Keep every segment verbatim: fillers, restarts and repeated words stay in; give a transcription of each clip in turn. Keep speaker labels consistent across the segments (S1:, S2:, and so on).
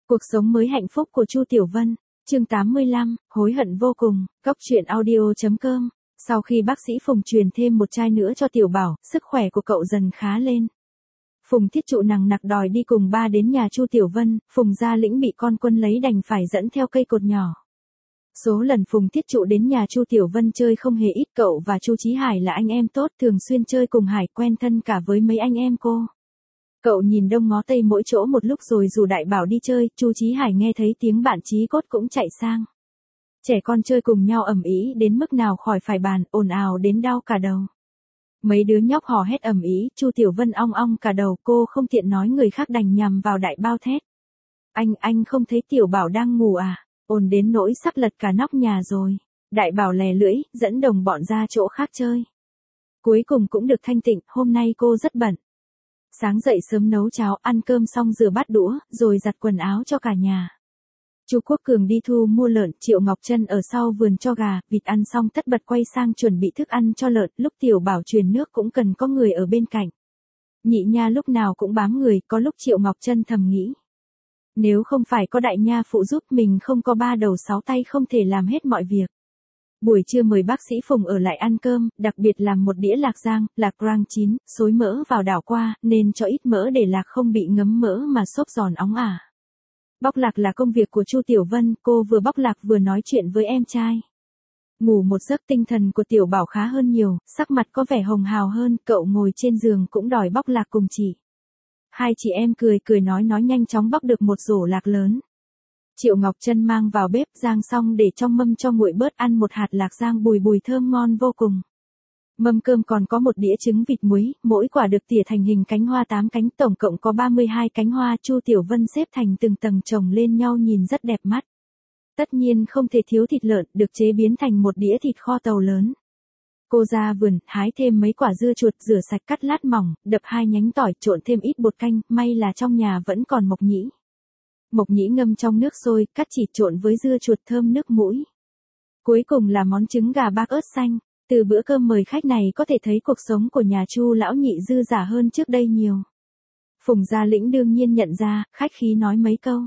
S1: Cuộc sống mới hạnh phúc của Chu Tiểu Vân, chương tám mươi lăm, hối hận vô cùng, góc truyện audio chấm com. Sau khi bác sĩ Phùng truyền thêm một chai nữa cho Tiểu Bảo, sức khỏe của cậu dần khá lên. Phùng Thiết Trụ nằng nặc đòi đi cùng ba đến nhà Chu Tiểu Vân, Phùng Gia Lĩnh bị con quân lấy đành phải dẫn theo cây cột nhỏ. Số lần Phùng Thiết Trụ đến nhà Chu Tiểu Vân chơi không hề ít, cậu và Chu Chí Hải là anh em tốt, thường xuyên chơi cùng Hải, quen thân cả với mấy anh em cô. Cậu nhìn đông ngó tây mỗi chỗ một lúc rồi rủ Đại Bảo đi chơi, Chu Chí Hải nghe thấy tiếng bạn chí cốt cũng chạy sang. Trẻ con chơi cùng nhau ầm ĩ đến mức nào khỏi phải bàn, ồn ào đến đau cả đầu. Mấy đứa nhóc hò hét ầm ĩ, Chu Tiểu Vân ong ong cả đầu, cô không tiện nói người khác đành nhằm vào Đại Bao thét. Anh, anh không thấy Tiểu Bảo đang ngủ à? Ồn đến nỗi sắp lật cả nóc nhà rồi. Đại Bảo lè lưỡi, dẫn đồng bọn ra chỗ khác chơi. Cuối cùng cũng được thanh tịnh, hôm nay cô rất bận. Sáng dậy sớm nấu cháo, ăn cơm xong rửa bát đũa, rồi giặt quần áo cho cả nhà. Chu Quốc Cường đi thu mua lợn, Triệu Ngọc Trân ở sau vườn cho gà, vịt ăn xong tất bật quay sang chuẩn bị thức ăn cho lợn, lúc Tiểu Bảo truyền nước cũng cần có người ở bên cạnh. Nhị nha lúc nào cũng bám người, có lúc Triệu Ngọc Trân thầm nghĩ. Nếu không phải có đại nha phụ giúp mình không có ba đầu sáu tay không thể làm hết mọi việc. Buổi trưa mời bác sĩ Phùng ở lại ăn cơm, đặc biệt làm một đĩa lạc rang, lạc rang chín, xối mỡ vào đảo qua, nên cho ít mỡ để lạc không bị ngấm mỡ mà xốp giòn óng ả. Bóc lạc là công việc của Chu Tiểu Vân, cô vừa bóc lạc vừa nói chuyện với em trai. Ngủ một giấc tinh thần của Tiểu Bảo khá hơn nhiều, sắc mặt có vẻ hồng hào hơn, cậu ngồi trên giường cũng đòi bóc lạc cùng chị. Hai chị em cười cười nói nói nhanh chóng bóc được một rổ lạc lớn. Triệu Ngọc Trân mang vào bếp rang xong để trong mâm cho nguội bớt, ăn một hạt lạc rang bùi bùi thơm ngon vô cùng. Mâm cơm còn có một đĩa trứng vịt muối, mỗi quả được tỉa thành hình cánh hoa tám cánh, tổng cộng có ba mươi hai cánh hoa, Chu Tiểu Vân xếp thành từng tầng chồng lên nhau nhìn rất đẹp mắt. Tất nhiên không thể thiếu thịt lợn, được chế biến thành một đĩa thịt kho tàu lớn. Cô ra vườn, hái thêm mấy quả dưa chuột, rửa sạch cắt lát mỏng, đập hai nhánh tỏi, trộn thêm ít bột canh, may là trong nhà vẫn còn mộc nhĩ. Mộc nhĩ ngâm trong nước sôi, cắt chỉ trộn với dưa chuột thơm nước mũi. Cuối cùng là món trứng gà bác ớt xanh. Từ bữa cơm mời khách này có thể thấy cuộc sống của nhà Chu lão nhị dư giả hơn trước đây nhiều. Phùng Gia Lĩnh đương nhiên nhận ra, khách khí nói mấy câu.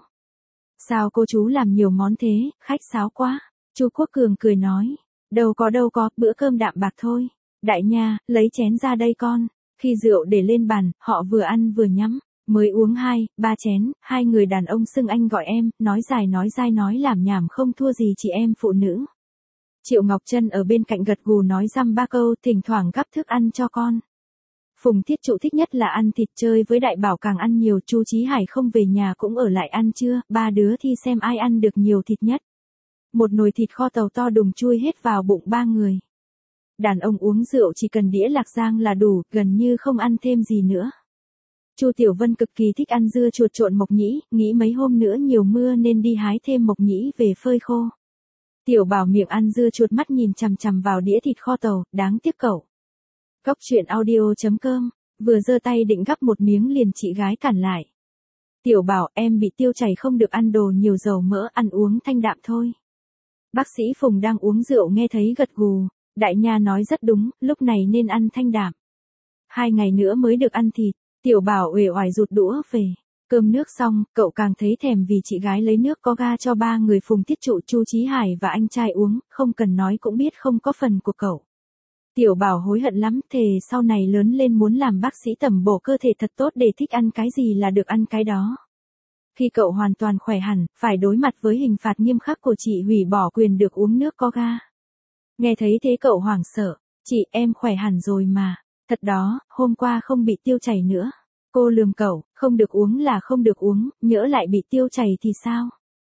S1: Sao cô chú làm nhiều món thế, khách sáo quá. Chu Quốc Cường cười nói, đâu có đâu có, bữa cơm đạm bạc thôi. Đại nha, lấy chén ra đây con. Khi rượu để lên bàn, họ vừa ăn vừa nhắm. Mới uống hai, ba chén, hai người đàn ông xưng anh gọi em, nói dài nói dai nói làm nhảm không thua gì chị em phụ nữ. Triệu Ngọc Trân ở bên cạnh gật gù nói dăm ba câu, thỉnh thoảng gắp thức ăn cho con. Phùng Thiết Trụ thích nhất là ăn thịt, chơi với Đại Bảo càng ăn nhiều, Chu Chí Hải không về nhà cũng ở lại ăn trưa, ba đứa thì xem ai ăn được nhiều thịt nhất. Một nồi thịt kho tàu to đùng chui hết vào bụng ba người. Đàn ông uống rượu chỉ cần đĩa lạc rang là đủ, gần như không ăn thêm gì nữa. Chu Tiểu Vân cực kỳ thích ăn dưa chuột trộn mộc nhĩ, nghĩ mấy hôm nữa nhiều mưa nên đi hái thêm mộc nhĩ về phơi khô. Tiểu Bảo miệng ăn dưa chuột, mắt nhìn chằm chằm vào đĩa thịt kho tàu, đáng tiếc cậu. Góc truyện audio chấm com, vừa giơ tay định gắp một miếng liền chị gái cản lại. Tiểu Bảo, em bị tiêu chảy không được ăn đồ nhiều dầu mỡ, ăn uống thanh đạm thôi. Bác sĩ Phùng đang uống rượu nghe thấy gật gù, đại nha nói rất đúng, lúc này nên ăn thanh đạm. Hai ngày nữa mới được ăn thịt, Tiểu Bảo uể oải rụt đũa về. Cơm nước xong, cậu càng thấy thèm vì chị gái lấy nước có ga cho ba người Phùng Thiết Trụ, Chu Chí Hải và anh trai uống, không cần nói cũng biết không có phần của cậu. Tiểu Bảo hối hận lắm, thề sau này lớn lên muốn làm bác sĩ tẩm bổ cơ thể thật tốt để thích ăn cái gì là được ăn cái đó. Khi cậu hoàn toàn khỏe hẳn, phải đối mặt với hình phạt nghiêm khắc của chị hủy bỏ quyền được uống nước có ga. Nghe thấy thế cậu hoảng sợ, chị em khỏe hẳn rồi mà, thật đó, hôm qua không bị tiêu chảy nữa. Cô lườm cậu, không được uống là không được uống, nhỡ lại bị tiêu chảy thì sao?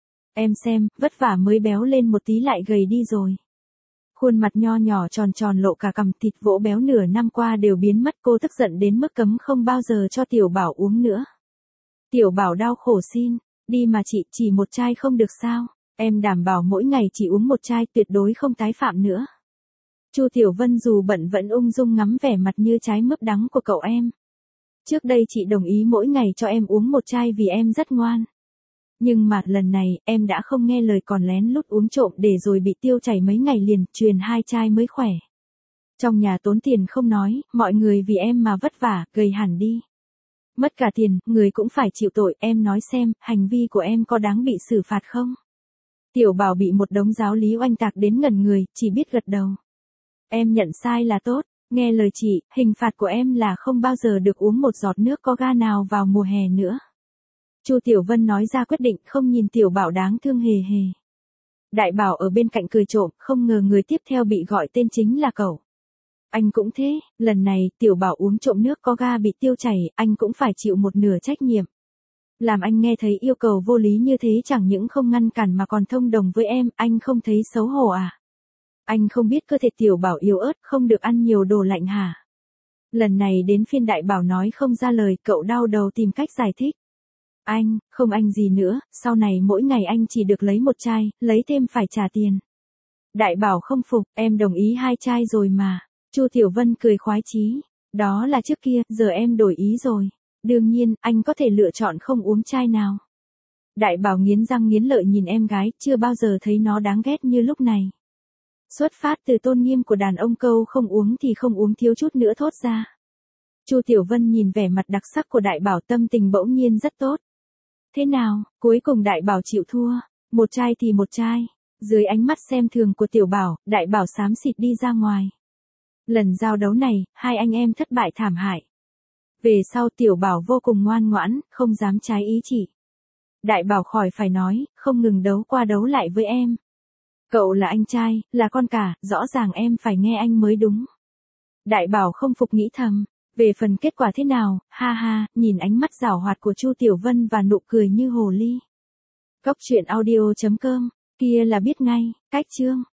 S1: Em xem, vất vả mới béo lên một tí lại gầy đi rồi. Khuôn mặt nho nhỏ tròn tròn lộ cả cằm, thịt vỗ béo nửa năm qua đều biến mất, cô tức giận đến mức cấm không bao giờ cho Tiểu Bảo uống nữa. Tiểu Bảo đau khổ xin, đi mà chị, chỉ một chai không được sao? Em đảm bảo mỗi ngày chỉ uống một chai, tuyệt đối không tái phạm nữa. Chu Tiểu Vân dù bận vẫn ung dung ngắm vẻ mặt như trái mướp đắng của cậu em. Trước đây chị đồng ý mỗi ngày cho em uống một chai vì em rất ngoan. Nhưng mà lần này, em đã không nghe lời còn lén lút uống trộm để rồi bị tiêu chảy mấy ngày liền, truyền hai chai mới khỏe. Trong nhà tốn tiền không nói, mọi người vì em mà vất vả, gầy hẳn đi. Mất cả tiền, người cũng phải chịu tội, em nói xem, hành vi của em có đáng bị xử phạt không? Tiểu Bảo bị một đống giáo lý oanh tạc đến ngẩn người, chỉ biết gật đầu. Em nhận sai là tốt, nghe lời chị, hình phạt của em là không bao giờ được uống một giọt nước có ga nào vào mùa hè nữa. Chu Tiểu Vân nói ra quyết định, không nhìn Tiểu Bảo đáng thương hề hề. Đại Bảo ở bên cạnh cười trộm, không ngờ người tiếp theo bị gọi tên chính là cậu. Anh cũng thế, lần này Tiểu Bảo uống trộm nước có ga bị tiêu chảy, anh cũng phải chịu một nửa trách nhiệm. Làm anh nghe thấy yêu cầu vô lý như thế chẳng những không ngăn cản mà còn thông đồng với em, anh không thấy xấu hổ à? Anh không biết cơ thể Tiểu Bảo yếu ớt, không được ăn nhiều đồ lạnh hả? Lần này đến phiên Đại Bảo nói không ra lời, cậu đau đầu tìm cách giải thích. Anh, không anh gì nữa, sau này mỗi ngày anh chỉ được lấy một chai, lấy thêm phải trả tiền. Đại Bảo không phục, em đồng ý hai chai rồi mà. Chu Tiểu Vân cười khoái chí. Đó là trước kia, giờ em đổi ý rồi. Đương nhiên, anh có thể lựa chọn không uống chai nào. Đại Bảo nghiến răng nghiến lợi nhìn em gái, chưa bao giờ thấy nó đáng ghét như lúc này. Xuất phát từ tôn nghiêm của đàn ông câu không uống thì không uống thiếu chút nữa thốt ra. Chu Tiểu Vân nhìn vẻ mặt đặc sắc của Đại Bảo tâm tình bỗng nhiên rất tốt. Thế nào, cuối cùng Đại Bảo chịu thua, một chai thì một chai. Dưới ánh mắt xem thường của Tiểu Bảo, Đại Bảo xám xịt đi ra ngoài. Lần giao đấu này, hai anh em thất bại thảm hại. Về sau Tiểu Bảo vô cùng ngoan ngoãn, không dám trái ý chỉ. Đại Bảo khỏi phải nói, không ngừng đấu qua đấu lại với em. Cậu là anh trai, là con cả, rõ ràng em phải nghe anh mới đúng. Đại Bảo không phục nghĩ thầm. Về phần kết quả thế nào, ha ha, nhìn ánh mắt giảo hoạt của Chu Tiểu Vân và nụ cười như hồ ly. Cóc truyện audio chấm com, kia là biết ngay, cách chương.